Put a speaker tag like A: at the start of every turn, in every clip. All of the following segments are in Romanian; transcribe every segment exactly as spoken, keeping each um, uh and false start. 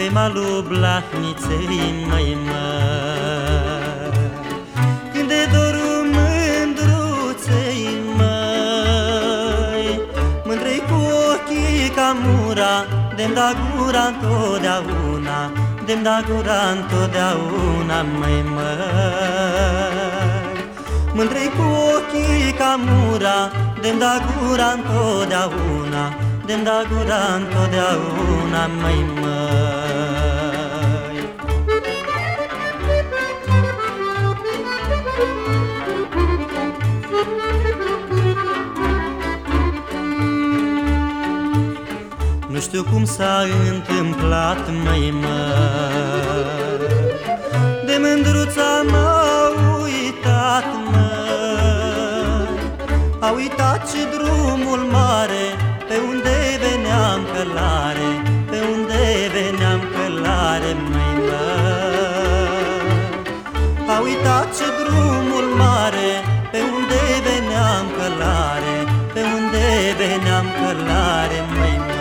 A: pe malul Blahniței, măi, măi, când de dorul mândruței, măi, mândrei cu ochii ca mura, de-mi da gura întotdeauna, de-mi da gura întotdeauna, măi, măi, mândrei cu ochii ca mura, de-mi da gura întotdeauna, de-mi da gura întotdeauna, măi, măi. Nu știu cum s-a întâmplat, măi, măi, de mândruța m-a uitat, măi, a uitat și drumul mare pe unde veneam călare, pe unde veneam călare, măi, măi, a uitat și drumul mare pe unde veneam călare, pe unde veneam călare, măi, măi.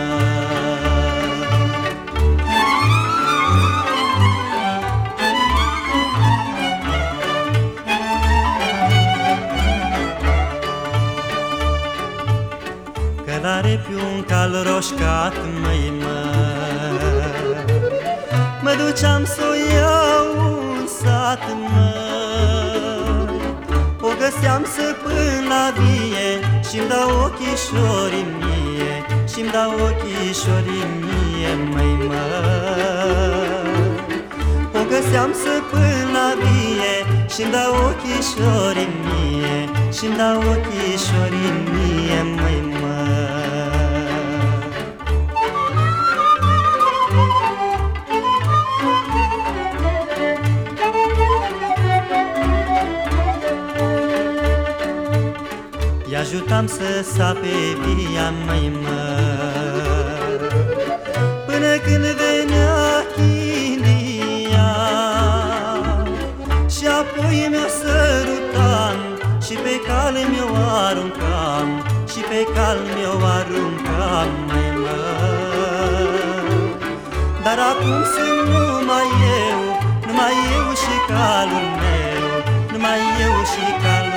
A: Călare pe un cal roșcat, măi, măi, mă duceam să-o iau în sat, măi, o găseam să până la vie și-mi dau ochișorii mie, și-mi dau ochișorii mie, măi, măi, o găseam să până la vie și-mi dau ochișorii mie, și-mi dau ochișorii mie, măi, măi. I-ajutam să sape via, măi, măi, până când venea chilia, și apoi mi-o sărutam și pe cal mi-o aruncam, și pe cal mi-o aruncam, măi, măi. Dar acum sunt numai eu, numai eu și calul meu, numai eu și calul